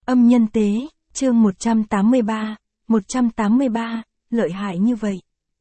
Âm nhân tế, chương 183, lợi hại như vậy.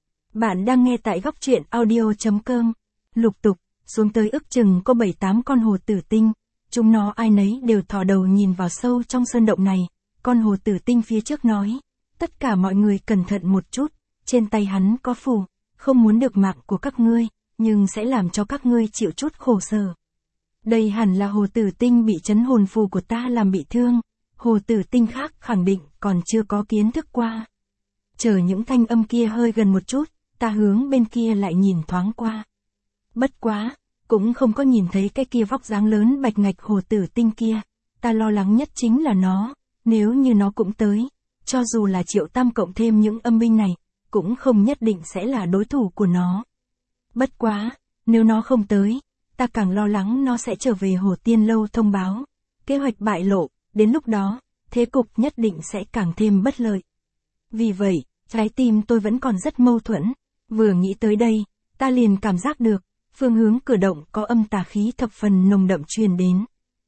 Bạn đang nghe tại góc truyện audio.com. Lục tục, xuống tới ước chừng có 7-8 con hồ tử tinh. Chúng nó ai nấy đều thò đầu nhìn vào sâu trong sơn động này. Con hồ tử tinh phía trước nói, tất cả mọi người cẩn thận một chút, trên tay hắn có phù, không muốn được mạng của các ngươi, nhưng sẽ làm cho các ngươi chịu chút khổ sở. Đây hẳn là hồ tử tinh bị chấn hồn phù của ta làm bị thương. Hồ tử tinh khác khẳng định còn chưa có kiến thức qua. Chờ những thanh âm kia hơi gần một chút, ta hướng bên kia lại nhìn thoáng qua. Bất quá, cũng không có nhìn thấy cái kia vóc dáng lớn bạch ngạch hồ tử tinh kia. Ta lo lắng nhất chính là nó, nếu như nó cũng tới, cho dù là Triệu Tam cộng thêm những âm binh này, cũng không nhất định sẽ là đối thủ của nó. Bất quá, nếu nó không tới, ta càng lo lắng nó sẽ trở về Hồ Tiên Lâu thông báo. Kế hoạch bại lộ, đến lúc đó, thế cục nhất định sẽ càng thêm bất lợi. Vì vậy, trái tim tôi vẫn còn rất mâu thuẫn. Vừa nghĩ tới đây, ta liền cảm giác được, phương hướng cửa động có âm tà khí thập phần nồng đậm truyền đến.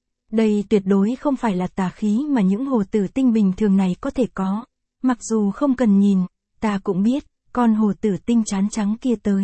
Đây tuyệt đối không phải là tà khí mà những hồ tử tinh bình thường này có thể có. Mặc dù không cần nhìn, ta cũng biết, con hồ tử tinh chán trắng kia tới.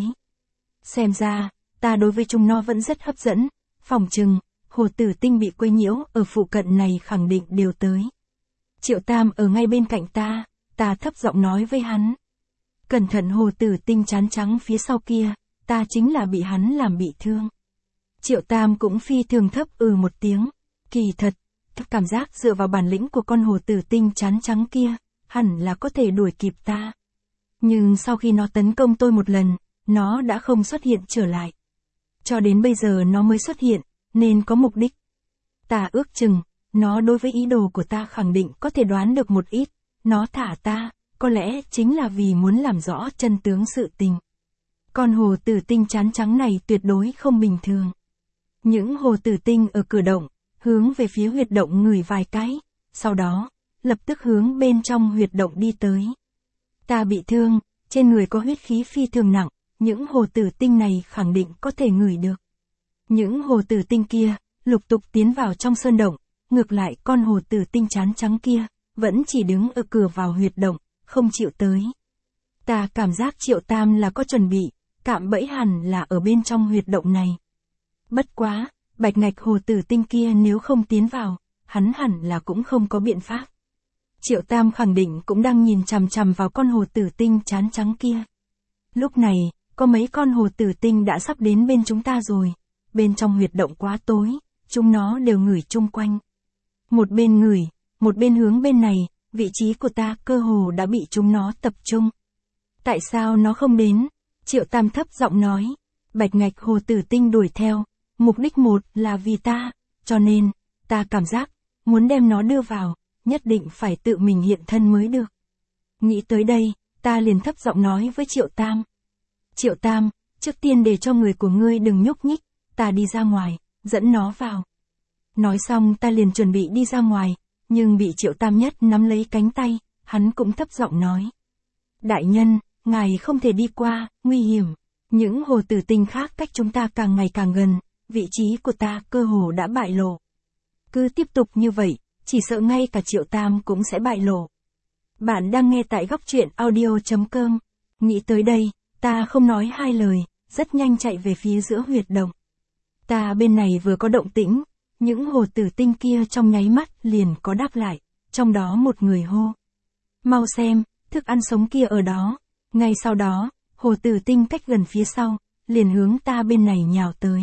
Xem ra, ta đối với chúng nó vẫn rất hấp dẫn, phỏng chừng, hồ tử tinh bị quấy nhiễu ở phụ cận này khẳng định đều tới. Triệu Tam ở ngay bên cạnh ta thấp giọng nói với hắn. Cẩn thận hồ tử tinh chán trắng phía sau kia, ta chính là bị hắn làm bị thương. Triệu Tam cũng phi thường thấp một tiếng. Kỳ thật, cảm giác dựa vào bản lĩnh của con hồ tử tinh chán trắng kia, hẳn là có thể đuổi kịp ta. Nhưng sau khi nó tấn công tôi một lần, nó đã không xuất hiện trở lại. Cho đến bây giờ nó mới xuất hiện, nên có mục đích. Ta ước chừng, nó đối với ý đồ của ta khẳng định có thể đoán được một ít. Nó thả ta, có lẽ chính là vì muốn làm rõ chân tướng sự tình. Con hồ tử tinh chán trắng này tuyệt đối không bình thường. Những hồ tử tinh ở cửa động, hướng về phía huyệt động ngửi vài cái, sau đó, lập tức hướng bên trong huyệt động đi tới. Ta bị thương, trên người có huyết khí phi thường nặng, những hồ tử tinh này khẳng định có thể ngửi được. Những hồ tử tinh kia, lục tục tiến vào trong sơn động, ngược lại con hồ tử tinh chán trắng kia, vẫn chỉ đứng ở cửa vào huyệt động, không chịu tới. Ta cảm giác Triệu Tam là có chuẩn bị, cạm bẫy hẳn là ở bên trong huyệt động này. Bất quá, bạch ngạch hồ tử tinh kia nếu không tiến vào, hắn hẳn là cũng không có biện pháp. Triệu Tam khẳng định cũng đang nhìn chằm chằm vào con hồ tử tinh chán trắng kia. Lúc này, có mấy con hồ tử tinh đã sắp đến bên chúng ta rồi. Bên trong huyệt động quá tối, chúng nó đều ngửi chung quanh. Một bên ngửi, một bên hướng bên này, vị trí của ta cơ hồ đã bị chúng nó tập trung. Tại sao nó không đến? Triệu Tam thấp giọng nói. Bạch ngạch hồ tử tinh đuổi theo, mục đích một là vì ta, cho nên, ta cảm giác, muốn đem nó đưa vào, nhất định phải tự mình hiện thân mới được. Nghĩ tới đây, ta liền thấp giọng nói với Triệu Tam. Triệu Tam, trước tiên để cho người của ngươi đừng nhúc nhích, ta đi ra ngoài, dẫn nó vào. Nói xong ta liền chuẩn bị đi ra ngoài, nhưng bị Triệu Tam nhất nắm lấy cánh tay, hắn cũng thấp giọng nói. Đại nhân, ngài không thể đi qua, nguy hiểm. Những hồ tử tinh khác cách chúng ta càng ngày càng gần, vị trí của ta cơ hồ đã bại lộ. Cứ tiếp tục như vậy, chỉ sợ ngay cả Triệu Tam cũng sẽ bại lộ. Bạn đang nghe tại góc truyện audio.com. Nghĩ tới đây, ta không nói hai lời, rất nhanh chạy về phía giữa huyệt động. Ta bên này vừa có động tĩnh, những hồ tử tinh kia trong nháy mắt liền có đáp lại, trong đó một người hô. Mau xem, thức ăn sống kia ở đó. Ngay sau đó, hồ tử tinh cách gần phía sau, liền hướng ta bên này nhào tới.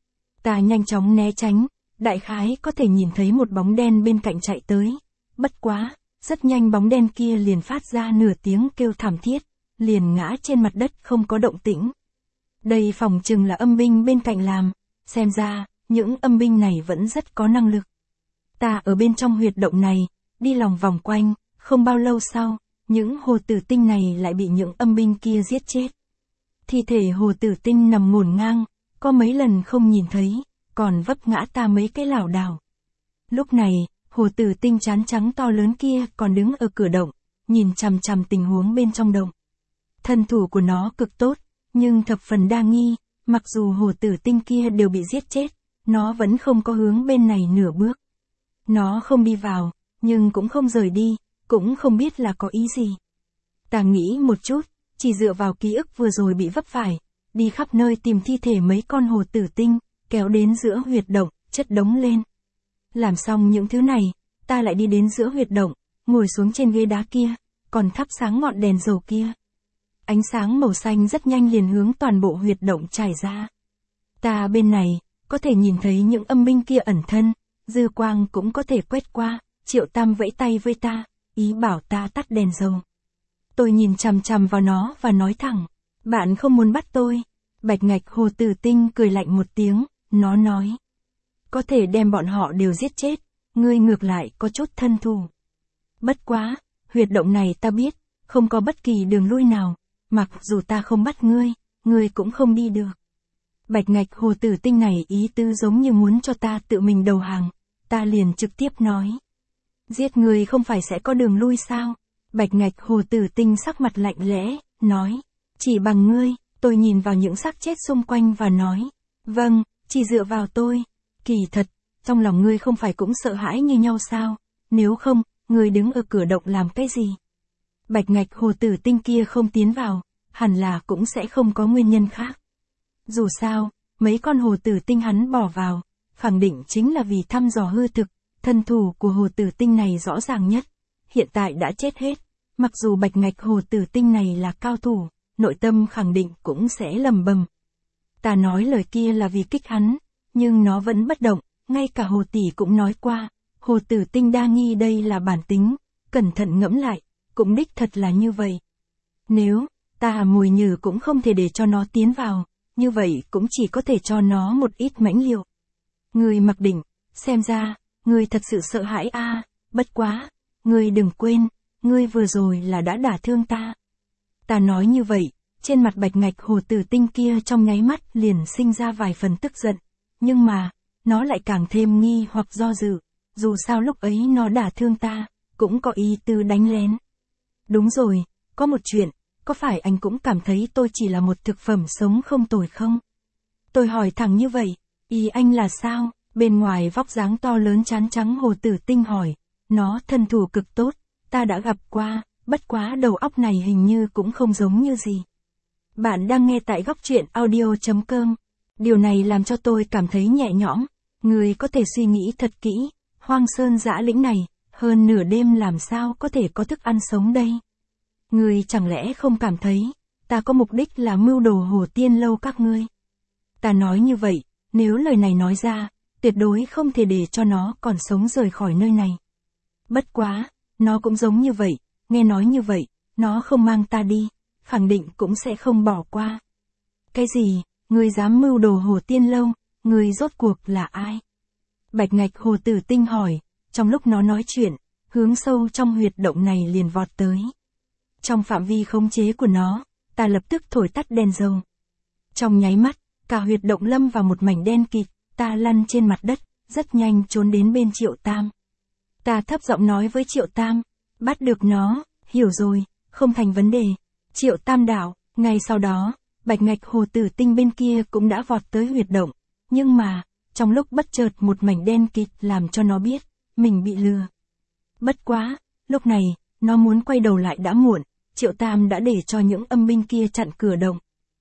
Ta nhanh chóng né tránh, đại khái có thể nhìn thấy một bóng đen bên cạnh chạy tới. Bất quá, rất nhanh bóng đen kia liền phát ra nửa tiếng kêu thảm thiết, liền ngã trên mặt đất không có động tĩnh. Đây phỏng chừng là âm binh bên cạnh làm, xem ra, những âm binh này vẫn rất có năng lực. Ta ở bên trong huyệt động này, đi lòng vòng quanh, không bao lâu sau, những hồ tử tinh này lại bị những âm binh kia giết chết. Thi thể hồ tử tinh nằm ngổn ngang, có mấy lần không nhìn thấy, còn vấp ngã ta mấy cái lảo đảo. Lúc này, hồ tử tinh chán trắng to lớn kia còn đứng ở cửa động, nhìn chằm chằm tình huống bên trong động. Thân thủ của nó cực tốt, nhưng thập phần đa nghi, mặc dù hồ tử tinh kia đều bị giết chết, nó vẫn không có hướng bên này nửa bước. Nó không đi vào, nhưng cũng không rời đi, cũng không biết là có ý gì. Ta nghĩ một chút, chỉ dựa vào ký ức vừa rồi bị vấp phải, đi khắp nơi tìm thi thể mấy con hồ tử tinh, kéo đến giữa huyệt động, chất đống lên. Làm xong những thứ này, ta lại đi đến giữa huyệt động, ngồi xuống trên ghế đá kia, còn thắp sáng ngọn đèn dầu kia. Ánh sáng màu xanh rất nhanh liền hướng toàn bộ huyệt động trải ra. Ta bên này, có thể nhìn thấy những âm binh kia ẩn thân, dư quang cũng có thể quét qua, Triệu Tam vẫy tay với ta, ý bảo ta tắt đèn dầu. Tôi nhìn chằm chằm vào nó và nói thẳng, bạn không muốn bắt tôi. Bạch ngạch hồ tử tinh cười lạnh một tiếng, nó nói. Có thể đem bọn họ đều giết chết, ngươi ngược lại có chút thân thù. Bất quá, huyệt động này ta biết, không có bất kỳ đường lui nào, mặc dù ta không bắt ngươi cũng không đi được. Bạch ngạch hồ tử tinh này ý tứ giống như muốn cho ta tự mình đầu hàng, ta liền trực tiếp nói. Giết ngươi không phải sẽ có đường lui sao? Bạch ngạch hồ tử tinh sắc mặt lạnh lẽ, nói. Chỉ bằng ngươi, tôi nhìn vào những xác chết xung quanh và nói. Vâng, chỉ dựa vào tôi. Kỳ thật, trong lòng ngươi không phải cũng sợ hãi như nhau sao? Nếu không, ngươi đứng ở cửa động làm cái gì? Bạch ngạch hồ tử tinh kia không tiến vào, hẳn là cũng sẽ không có nguyên nhân khác. Dù sao, mấy con hồ tử tinh hắn bỏ vào, khẳng định chính là vì thăm dò hư thực, thân thủ của hồ tử tinh này rõ ràng nhất. Hiện tại đã chết hết, mặc dù bạch ngạch hồ tử tinh này là cao thủ, nội tâm khẳng định cũng sẽ lầm bầm. Ta nói lời kia là vì kích hắn, nhưng nó vẫn bất động, ngay cả hồ tỷ cũng nói qua, hồ tử tinh đa nghi đây là bản tính, cẩn thận ngẫm lại, cũng đích thật là như vậy. Nếu, ta mùi nhử cũng không thể để cho nó tiến vào, như vậy cũng chỉ có thể cho nó một ít mãnh liều. Ngươi mặc định, xem ra, ngươi thật sự sợ hãi a, bất quá, ngươi đừng quên, ngươi vừa rồi là đã đả thương ta. Ta nói như vậy, trên mặt bạch ngạch hồ tử tinh kia trong nháy mắt liền sinh ra vài phần tức giận, nhưng mà, nó lại càng thêm nghi hoặc do dự, dù sao lúc ấy nó đả thương ta, cũng có ý tư đánh lén. Đúng rồi, có một chuyện, có phải anh cũng cảm thấy tôi chỉ là một thực phẩm sống không tồi không? Tôi hỏi thẳng như vậy, ý anh là sao? Bên ngoài vóc dáng to lớn trán trắng hồ tử tinh hỏi, nó thân thủ cực tốt, ta đã gặp qua, bất quá đầu óc này hình như cũng không giống như gì. Bạn đang nghe tại góc truyện audio.com. Điều này làm cho tôi cảm thấy nhẹ nhõm, người có thể suy nghĩ thật kỹ, hoang sơn dã lĩnh này, hơn nửa đêm làm sao có thể có thức ăn sống đây? Ngươi chẳng lẽ không cảm thấy, ta có mục đích là mưu đồ hồ tiên lâu các ngươi? Ta nói như vậy, nếu lời này nói ra, tuyệt đối không thể để cho nó còn sống rời khỏi nơi này. Bất quá, nó cũng giống như vậy, nghe nói như vậy, nó không mang ta đi, khẳng định cũng sẽ không bỏ qua. Cái gì, ngươi dám mưu đồ hồ tiên lâu, ngươi rốt cuộc là ai? Bạch ngạch hồ tử tinh hỏi, trong lúc nó nói chuyện, hướng sâu trong huyệt động này liền vọt tới. Trong phạm vi khống chế của nó, ta lập tức thổi tắt đèn dầu. Trong nháy mắt, cả huyệt động lâm vào một mảnh đen kịt, ta lăn trên mặt đất, rất nhanh trốn đến bên Triệu Tam. Ta thấp giọng nói với Triệu Tam, bắt được nó, hiểu rồi, không thành vấn đề. Triệu Tam đảo, ngay sau đó, bạch ngạch hồ tử tinh bên kia cũng đã vọt tới huyệt động, nhưng mà, trong lúc bất chợt một mảnh đen kịt làm cho nó biết, mình bị lừa. Bất quá, lúc này, nó muốn quay đầu lại đã muộn, Triệu Tam đã để cho những âm binh kia chặn cửa động.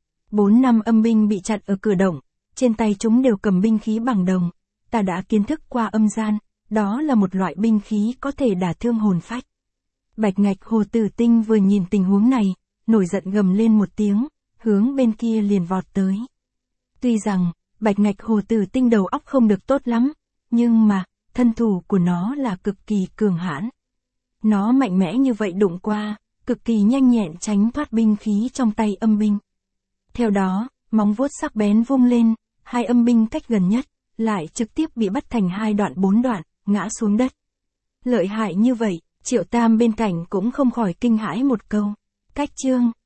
4 năm âm binh bị chặn ở cửa động, trên tay chúng đều cầm binh khí bằng đồng, ta đã kiến thức qua âm gian, đó là một loại binh khí có thể đả thương hồn phách. Bạch ngạch hồ tử tinh vừa nhìn tình huống này, nổi giận gầm lên một tiếng, hướng bên kia liền vọt tới. Tuy rằng, bạch ngạch hồ tử tinh đầu óc không được tốt lắm, nhưng mà, thân thủ của nó là cực kỳ cường hãn. Nó mạnh mẽ như vậy đụng qua, cực kỳ nhanh nhẹn tránh thoát binh khí trong tay âm binh. Theo đó, móng vuốt sắc bén vung lên, hai âm binh cách gần nhất, lại trực tiếp bị bắt thành 2 đoạn 4 đoạn, ngã xuống đất. Lợi hại như vậy, Triệu Tam bên cạnh cũng không khỏi kinh hãi một câu. Cách chương